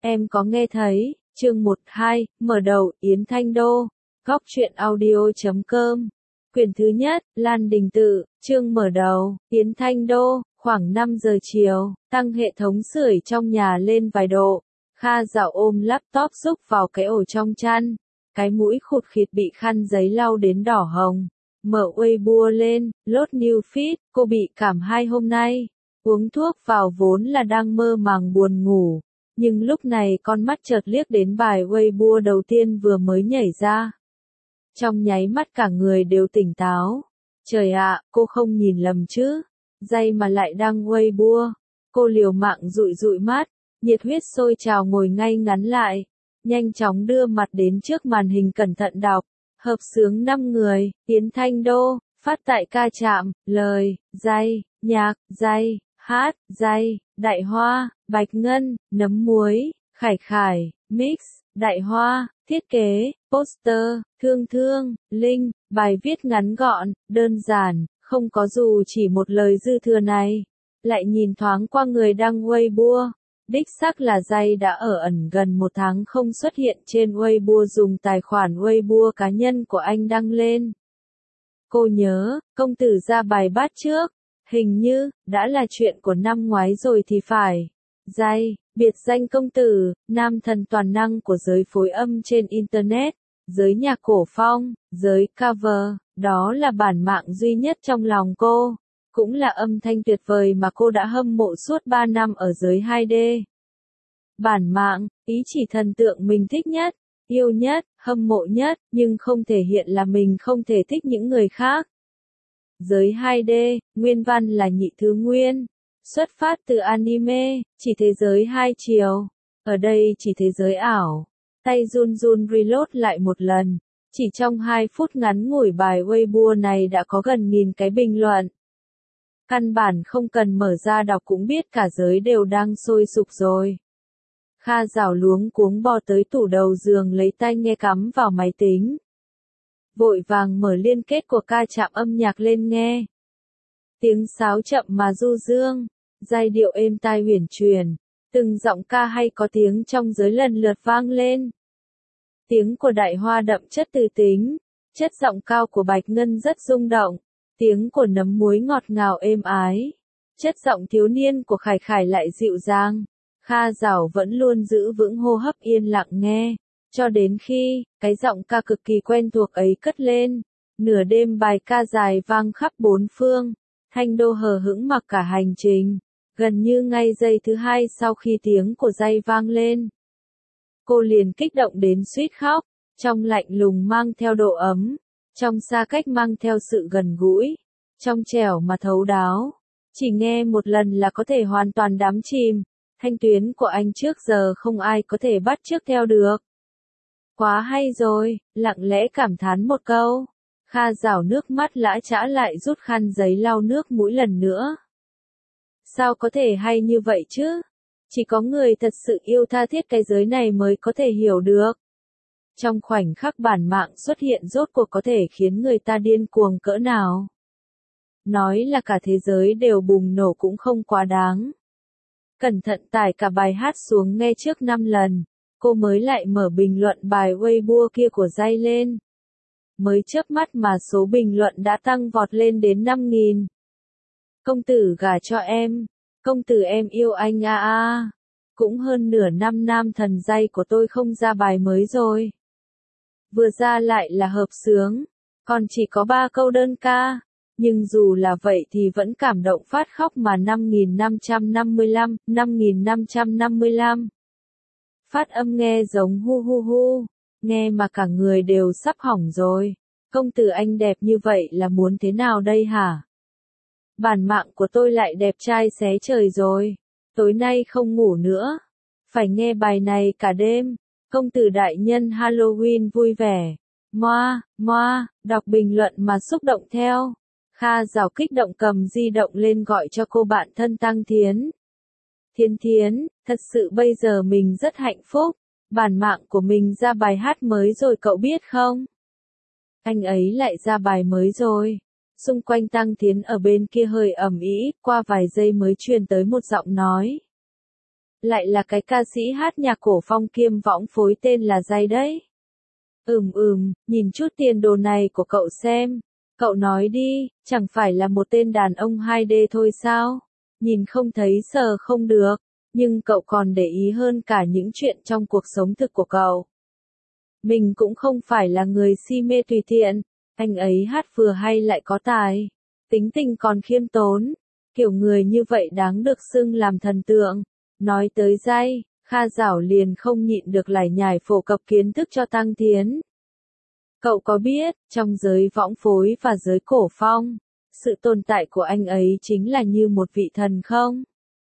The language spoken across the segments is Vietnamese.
Em có nghe thấy, chương 12, mở đầu, Yến Thanh Đô, góc truyện audio.com. Quyển thứ nhất, Lan Đình Tự, chương mở đầu, Yến Thanh Đô, khoảng 5 giờ chiều, tăng hệ thống sưởi trong nhà lên vài độ. Kha Dạo ôm laptop rúc vào cái ổ trong chăn, cái mũi khụt khịt bị khăn giấy lau đến đỏ hồng. Mở Weibo lên, lốt new feed, cô bị cảm 2 hôm nay. Uống thuốc vào vốn là đang mơ màng buồn ngủ. Nhưng lúc này con mắt chợt liếc đến bài Weibo đầu tiên vừa mới nhảy ra. Trong nháy mắt cả người đều tỉnh táo. Trời ạ, cô không nhìn lầm chứ. Dây mà lại đăng Weibo. Cô liều mạng dụi dụi mắt, nhiệt huyết sôi trào ngồi ngay ngắn lại. Nhanh chóng đưa mặt đến trước màn hình cẩn thận đọc. Hợp xướng 5 người, Yến Thanh Đô, phát tại ca trạm, lời, dây, nhạc, dây, hát, dây, Đại Hoa, Bạch Ngân, Nấm Muối, Khải Khải, Mix, Đại Hoa, thiết kế, poster, Thương Thương, Linh, bài viết ngắn gọn, đơn giản, không có dù chỉ một lời dư thừa này. Lại nhìn thoáng qua người đăng Weibo. Đích xác là Jay đã ở ẩn gần 1 tháng không xuất hiện trên Weibo, dùng tài khoản Weibo cá nhân của anh đăng lên. Cô nhớ, công tử ra bài bát trước, hình như, đã là chuyện của năm ngoái rồi thì phải. Jay, biệt danh công tử, nam thần toàn năng của giới phối âm trên Internet, giới nhạc cổ phong, giới cover, đó là bản mạng duy nhất trong lòng cô. Cũng là âm thanh tuyệt vời mà cô đã hâm mộ suốt 3 năm ở giới 2D. Bản mạng, ý chỉ thần tượng mình thích nhất, yêu nhất, hâm mộ nhất, nhưng không thể hiện là mình không thể thích những người khác. Giới 2D, nguyên văn là nhị thứ nguyên, xuất phát từ anime, chỉ thế giới hai chiều. Ở đây chỉ thế giới ảo. Tay run run reload lại một lần. Chỉ trong 2 phút ngắn ngủi bài Weibo này đã có gần 1000 cái bình luận. Căn bản không cần mở ra đọc cũng biết cả giới đều đang sôi sục rồi. Kha Dạo luống cuống bò tới tủ đầu giường lấy tai nghe cắm vào máy tính. Vội vàng mở liên kết của ca trạm âm nhạc lên nghe. Tiếng sáo chậm mà du dương, giai điệu êm tai huyền truyền, từng giọng ca hay có tiếng trong giới lần lượt vang lên. Tiếng của Đại Hoa đậm chất từ tính, chất giọng cao của Bạch Ngân rất rung động. Tiếng của Nấm Muối ngọt ngào êm ái. Chất giọng thiếu niên của Khải Khải lại dịu dàng. Kha Dạo vẫn luôn giữ vững hô hấp yên lặng nghe. Cho đến khi, cái giọng ca cực kỳ quen thuộc ấy cất lên. Nửa đêm bài ca dài vang khắp 4 phương. Thanh Đô hờ hững mặc cả hành trình. Gần như ngay giây thứ 2 sau khi tiếng của Jay vang lên. Cô liền kích động đến suýt khóc. Trong lạnh lùng mang theo độ ấm. Trong xa cách mang theo sự gần gũi, trong trẻo mà thấu đáo. Chỉ nghe một lần là có thể hoàn toàn đắm chìm. Thanh tuyến của anh trước giờ không ai có thể bắt chước theo được. Quá hay rồi, lặng lẽ cảm thán một câu. Kha Dạo nước mắt lã chã lại rút khăn giấy lau nước mũi lần nữa. Sao có thể hay như vậy chứ? Chỉ có người thật sự yêu tha thiết cái giới này mới có thể hiểu được. Trong khoảnh khắc bản mạng xuất hiện rốt cuộc có thể khiến người ta điên cuồng cỡ nào. Nói là cả thế giới đều bùng nổ cũng không quá đáng. Cẩn thận tải cả bài hát xuống nghe trước 5 lần, cô mới lại mở bình luận bài Weibo kia của Jay lên. Mới chớp mắt mà số bình luận đã tăng vọt lên đến 5.000. Công tử gả cho em, công tử em yêu anh a a. Cũng hơn nửa năm nam thần Jay của tôi không ra bài mới rồi. Vừa ra lại là hợp xướng, còn chỉ có 3 câu đơn ca, nhưng dù là vậy thì vẫn cảm động phát khóc mà. 5555. Phát âm nghe giống hu hu hu, nghe mà cả người đều sắp hỏng rồi. Công tử anh đẹp như vậy là muốn thế nào đây hả? Bản mạng của tôi lại đẹp trai xé trời rồi, tối nay không ngủ nữa, phải nghe bài này cả đêm. Công tử đại nhân Halloween vui vẻ. Moa, đọc bình luận mà xúc động theo. Kha Dạo kích động cầm di động lên gọi cho cô bạn thân Tăng Thiến. Thiến, thật sự bây giờ mình rất hạnh phúc. Bản mạng của mình ra bài hát mới rồi cậu biết không? Anh ấy lại ra bài mới rồi. Xung quanh Tăng Thiến ở bên kia hơi ầm ĩ, qua vài giây mới truyền tới một giọng nói. lại là cái ca sĩ hát nhạc cổ phong kiêm võng phối tên là Jay đấy. Nhìn chút tiền đồ này của cậu xem. Cậu nói đi, chẳng phải là một tên đàn ông 2D thôi sao? Nhìn không thấy sờ không được, nhưng cậu còn để ý hơn cả những chuyện trong cuộc sống thực của cậu. Mình cũng không phải là người si mê tùy tiện, anh ấy hát vừa hay lại có tài, tính tình còn khiêm tốn, kiểu người như vậy đáng được xưng làm thần tượng. Nói tới Jay, Kha Giảo liền không nhịn được lải nhải phổ cập kiến thức cho Tăng Thiến. Cậu có biết, trong giới võng phối và giới cổ phong, sự tồn tại của anh ấy chính là như một vị thần không?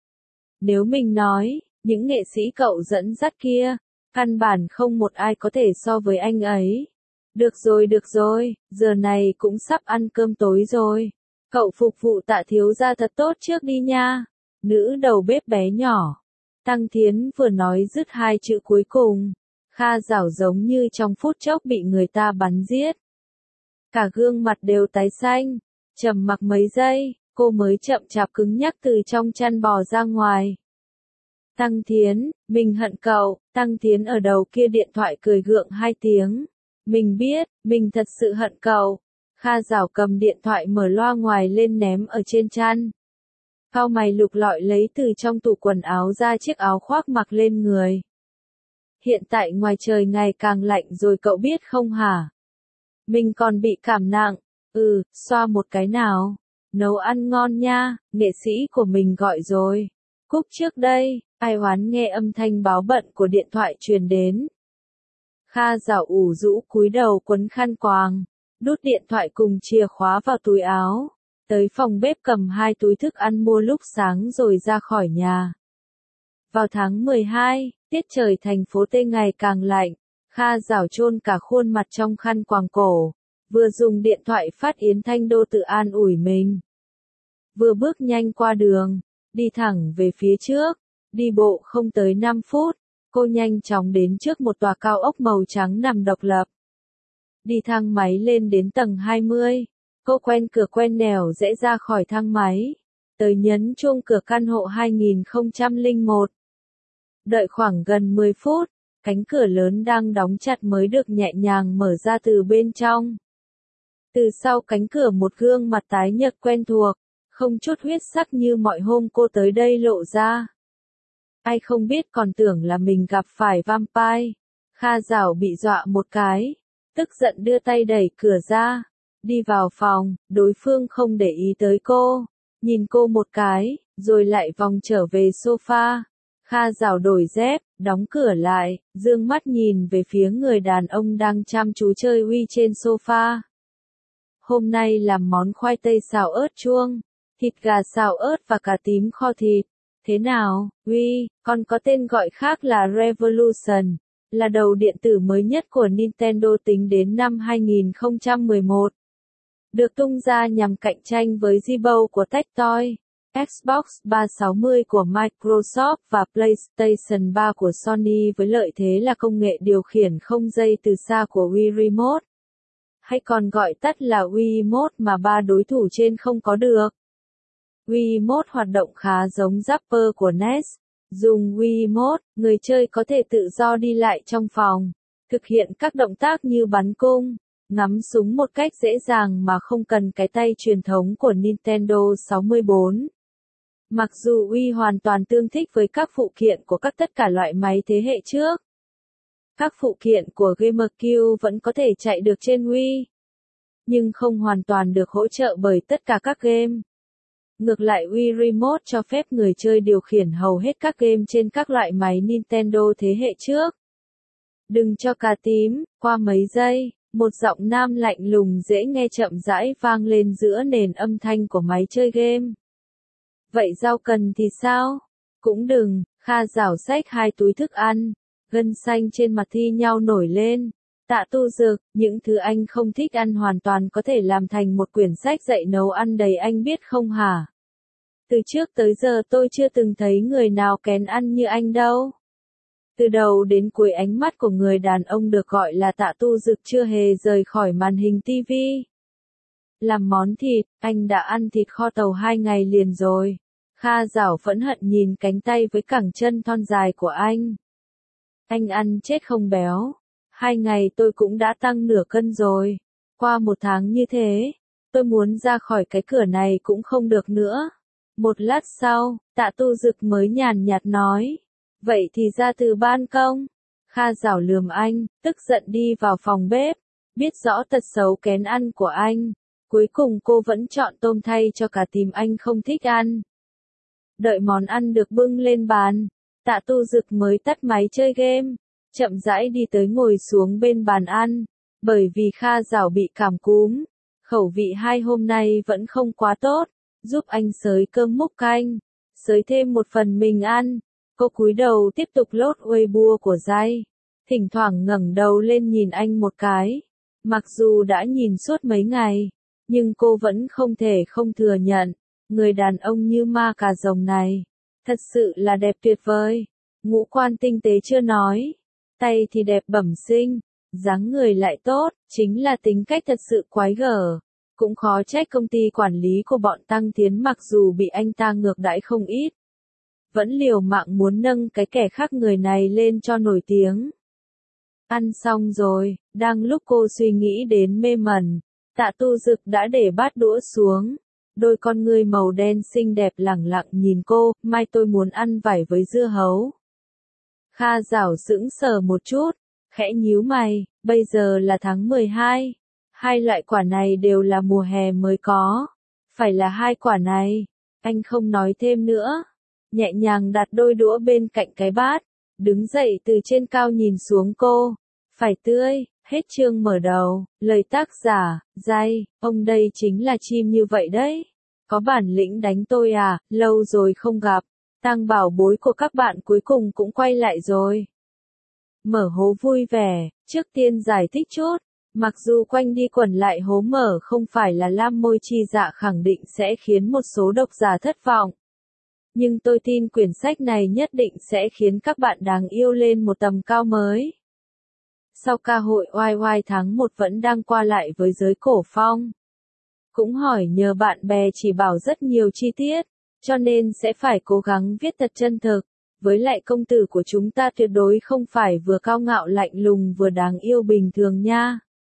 Nếu mình nói, những nghệ sĩ cậu dẫn dắt kia, căn bản không một ai có thể so với anh ấy. Được rồi, giờ này cũng sắp ăn cơm tối rồi. Cậu phục vụ Tạ thiếu gia thật tốt trước đi nha. Nữ đầu bếp bé nhỏ. Tăng Thiến vừa nói dứt hai chữ cuối cùng. Kha Giảo giống như trong phút chốc bị người ta bắn giết. Cả gương mặt đều tái xanh. Trầm mặc mấy giây, cô mới chậm chạp cứng nhắc từ trong chăn bò ra ngoài. Tăng Thiến, mình hận cậu. Tăng Thiến ở đầu kia điện thoại cười gượng hai tiếng. Mình biết, mình thật sự hận cậu. Kha Giảo cầm điện thoại mở loa ngoài lên ném ở trên chăn. Cau mày lục lọi lấy từ trong tủ quần áo ra chiếc áo khoác mặc lên người. Hiện tại ngoài trời ngày càng lạnh rồi cậu biết không hả? Mình còn bị cảm nặng. Xoa một cái nào. Nấu ăn ngon nha, nghệ sĩ của mình gọi rồi. Cúp trước đây, ai oán nghe âm thanh báo bận của điện thoại truyền đến. Kha Giảo ủ rũ cúi đầu quấn khăn quàng, đút điện thoại cùng chìa khóa vào túi áo. Tới phòng bếp cầm hai túi thức ăn mua lúc sáng rồi ra khỏi nhà. Vào tháng 12, tiết trời thành phố T ngày càng lạnh, Kha Giảo chôn cả khuôn mặt trong khăn quàng cổ, vừa dùng điện thoại phát Yến Thanh Đô tự an ủi mình. Vừa bước nhanh qua đường, đi thẳng về phía trước, đi bộ không tới 5 phút, cô nhanh chóng đến trước một tòa cao ốc màu trắng nằm độc lập. Đi thang máy lên đến tầng 20. Cô quen cửa quen nẻo rẽ ra khỏi thang máy. Tới nhấn chuông cửa căn hộ 2001. Đợi khoảng gần 10 phút, cánh cửa lớn đang đóng chặt mới được nhẹ nhàng mở ra từ bên trong. Từ sau cánh cửa một gương mặt tái nhợt quen thuộc, không chút huyết sắc như mọi hôm cô tới đây lộ ra. Ai không biết còn tưởng là mình gặp phải vampire. Kha Giảo bị dọa một cái, tức giận đưa tay đẩy cửa ra. Đi vào phòng, đối phương không để ý tới cô, nhìn cô một cái, rồi lại vòng trở về sofa. Kha Giảo đổi dép, đóng cửa lại, dương mắt nhìn về phía người đàn ông đang chăm chú chơi Uy trên sofa. Hôm nay làm món khoai tây xào ớt chuông, thịt gà xào ớt và cà tím kho thịt. Thế nào, Uy, còn có tên gọi khác là Revolution, là đầu điện tử mới nhất của Nintendo tính đến năm 2011. Được tung ra nhằm cạnh tranh với Zibo của Tectoy, Xbox 360 của Microsoft và PlayStation 3 của Sony với lợi thế là công nghệ điều khiển không dây từ xa của Wii Remote. Hay còn gọi tắt là Wii Remote mà ba đối thủ trên không có được. Wii Remote hoạt động khá giống Zapper của NES. Dùng Wii Remote, người chơi có thể tự do đi lại trong phòng, thực hiện các động tác như bắn cung, ngắm súng một cách dễ dàng mà không cần cái tay truyền thống của Nintendo 64. Mặc dù Wii hoàn toàn tương thích với các phụ kiện của tất cả loại máy thế hệ trước, các phụ kiện của GamerCube vẫn có thể chạy được trên Wii, nhưng không hoàn toàn được hỗ trợ bởi tất cả các game. Ngược lại Wii Remote cho phép người chơi điều khiển hầu hết các game trên các loại máy Nintendo thế hệ trước. Đừng cho cà tím, qua mấy giây, một giọng nam lạnh lùng dễ nghe chậm rãi vang lên giữa nền âm thanh của máy chơi game. Vậy rau cần thì sao? Cũng đừng. Kha Giảo xách hai túi thức ăn, gân xanh trên mặt thi nhau nổi lên. Tạ Tu Dược, những thứ anh không thích ăn hoàn toàn có thể làm thành một quyển sách dạy nấu ăn đầy anh biết không hả? Từ trước tới giờ tôi chưa từng thấy người nào kén ăn như anh đâu. Từ đầu đến cuối ánh mắt của người đàn ông được gọi là Tạ Tu Dực chưa hề rời khỏi màn hình TV. Làm món thịt, anh đã ăn thịt kho tàu 2 ngày liền rồi. Kha Giảo phẫn hận nhìn cánh tay với cẳng chân thon dài của anh. Anh ăn chết không béo. 2 ngày tôi cũng đã tăng nửa cân rồi. Qua 1 tháng như thế, tôi muốn ra khỏi cái cửa này cũng không được nữa. Một lát sau, Tạ Tu Dực mới nhàn nhạt nói. Vậy thì ra từ ban công. Kha Giảo lườm anh, tức giận đi vào phòng bếp. Biết rõ tật xấu kén ăn của anh. Cuối cùng cô vẫn chọn tôm thay cho cả tìm anh không thích ăn. Đợi món ăn được bưng lên bàn, Tạ Tu Dực mới tắt máy chơi game, chậm rãi đi tới ngồi xuống bên bàn ăn. Bởi vì Kha Giảo bị cảm cúm, khẩu vị 2 hôm nay vẫn không quá tốt, giúp anh xới cơm múc canh, xới thêm một phần mình ăn. Cô cúi đầu tiếp tục lốt Weibo của Giai, thỉnh thoảng ngẩng đầu lên nhìn anh một cái. Mặc dù đã nhìn suốt mấy ngày, nhưng cô vẫn không thể không thừa nhận, người đàn ông như ma cà rồng này, thật sự là đẹp tuyệt vời. Ngũ quan tinh tế chưa nói, tay thì đẹp bẩm sinh, dáng người lại tốt, chính là tính cách thật sự quái gở. Cũng khó trách công ty quản lý của bọn Tăng Tiến mặc dù bị anh ta ngược đãi không ít, vẫn liều mạng muốn nâng cái kẻ khác người này lên cho nổi tiếng. Ăn xong rồi, đang lúc cô suy nghĩ đến mê mẩn, Tạ Tu Dực đã để bát đũa xuống. Đôi con ngươi màu đen xinh đẹp lẳng lặng nhìn cô, mai tôi muốn ăn vải với dưa hấu. Kha Giảo sững sờ một chút, khẽ nhíu mày, bây giờ là tháng 12. 2 loại quả này đều là mùa hè mới có. Phải là 2 quả này. Anh không nói thêm nữa. Nhẹ nhàng đặt đôi đũa bên cạnh cái bát. Đứng dậy từ trên cao nhìn xuống cô. Phải tươi. Hết chương mở đầu. Lời tác giả, Giai, ông đây chính là chim như vậy đấy. Có bản lĩnh đánh tôi à, lâu rồi không gặp. Tang bảo bối của các bạn cuối cùng cũng quay lại rồi. Mở hố vui vẻ, trước tiên giải thích chút. Mặc dù quanh đi quẩn lại hố mở không phải là Lam Môi Chi Dạ khẳng định sẽ khiến một số độc giả thất vọng. Nhưng tôi tin quyển sách này nhất định sẽ khiến các bạn đáng yêu lên một tầm cao mới. Sau ca hội YY tháng 1 vẫn đang qua lại với giới cổ phong. Cũng hỏi nhờ bạn bè chỉ bảo rất nhiều chi tiết, cho nên sẽ phải cố gắng viết thật chân thực. Với lại công tử của chúng ta tuyệt đối không phải vừa cao ngạo lạnh lùng vừa đáng yêu bình thường nha.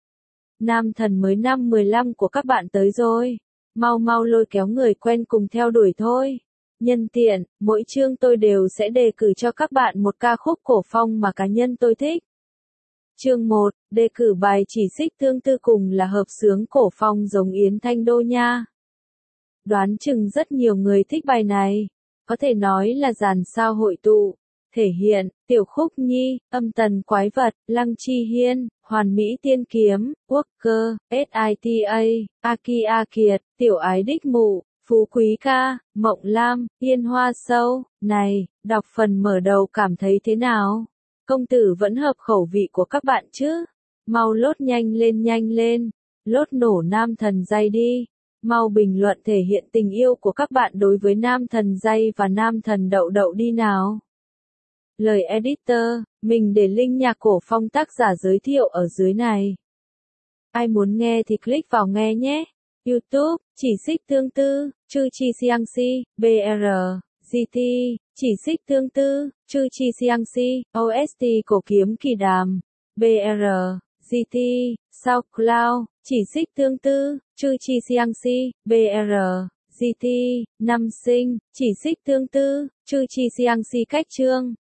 Nam thần mới năm 15 của các bạn tới rồi. Mau mau lôi kéo người quen cùng theo đuổi thôi. Nhân tiện, mỗi chương tôi đều sẽ đề cử cho các bạn một ca khúc cổ phong mà cá nhân tôi thích. Chương 1, đề cử bài Chỉ Xích Tương Tư cùng là hợp xướng cổ phong giống Yến Thanh Đô nha. Đoán chừng rất nhiều người thích bài này. Có thể nói là dàn sao hội tụ. Thể hiện, Tiểu Khúc Nhi, Âm Tần Quái Vật, Lăng Chi Hiên, Hoàn Mỹ Tiên Kiếm, Quốc Cơ, SITA, Aki Kiệt, Tiểu Ái Đích Mụ, Phú Quý Ca, Mộng Lam, Yên Hoa Sâu. Này, đọc phần mở đầu cảm thấy thế nào? Công tử vẫn hợp khẩu vị của các bạn chứ? Mau lốt nhanh lên, lốt nổ nam thần Giai đi. Mau bình luận thể hiện tình yêu của các bạn đối với nam thần Giai và nam thần Đậu Đậu đi nào. Lời editor, mình để link nhạc cổ phong tác giả giới thiệu ở dưới này. Ai muốn nghe thì click vào nghe nhé. YouTube, Chỉ Xích Tương Tư, Chư Chi Siang Si, BR, GT, Chỉ Xích Tương Tư, Chư Chi Siang Si, OST Cổ Kiếm Kỳ Đàm, BR, GT, SoundCloud, Chỉ Xích Tương Tư, Chư Chi Siang Si, BR, GT, Năm Sinh, Chỉ Xích Tương Tư, Chư Chi Siang Si cách chương.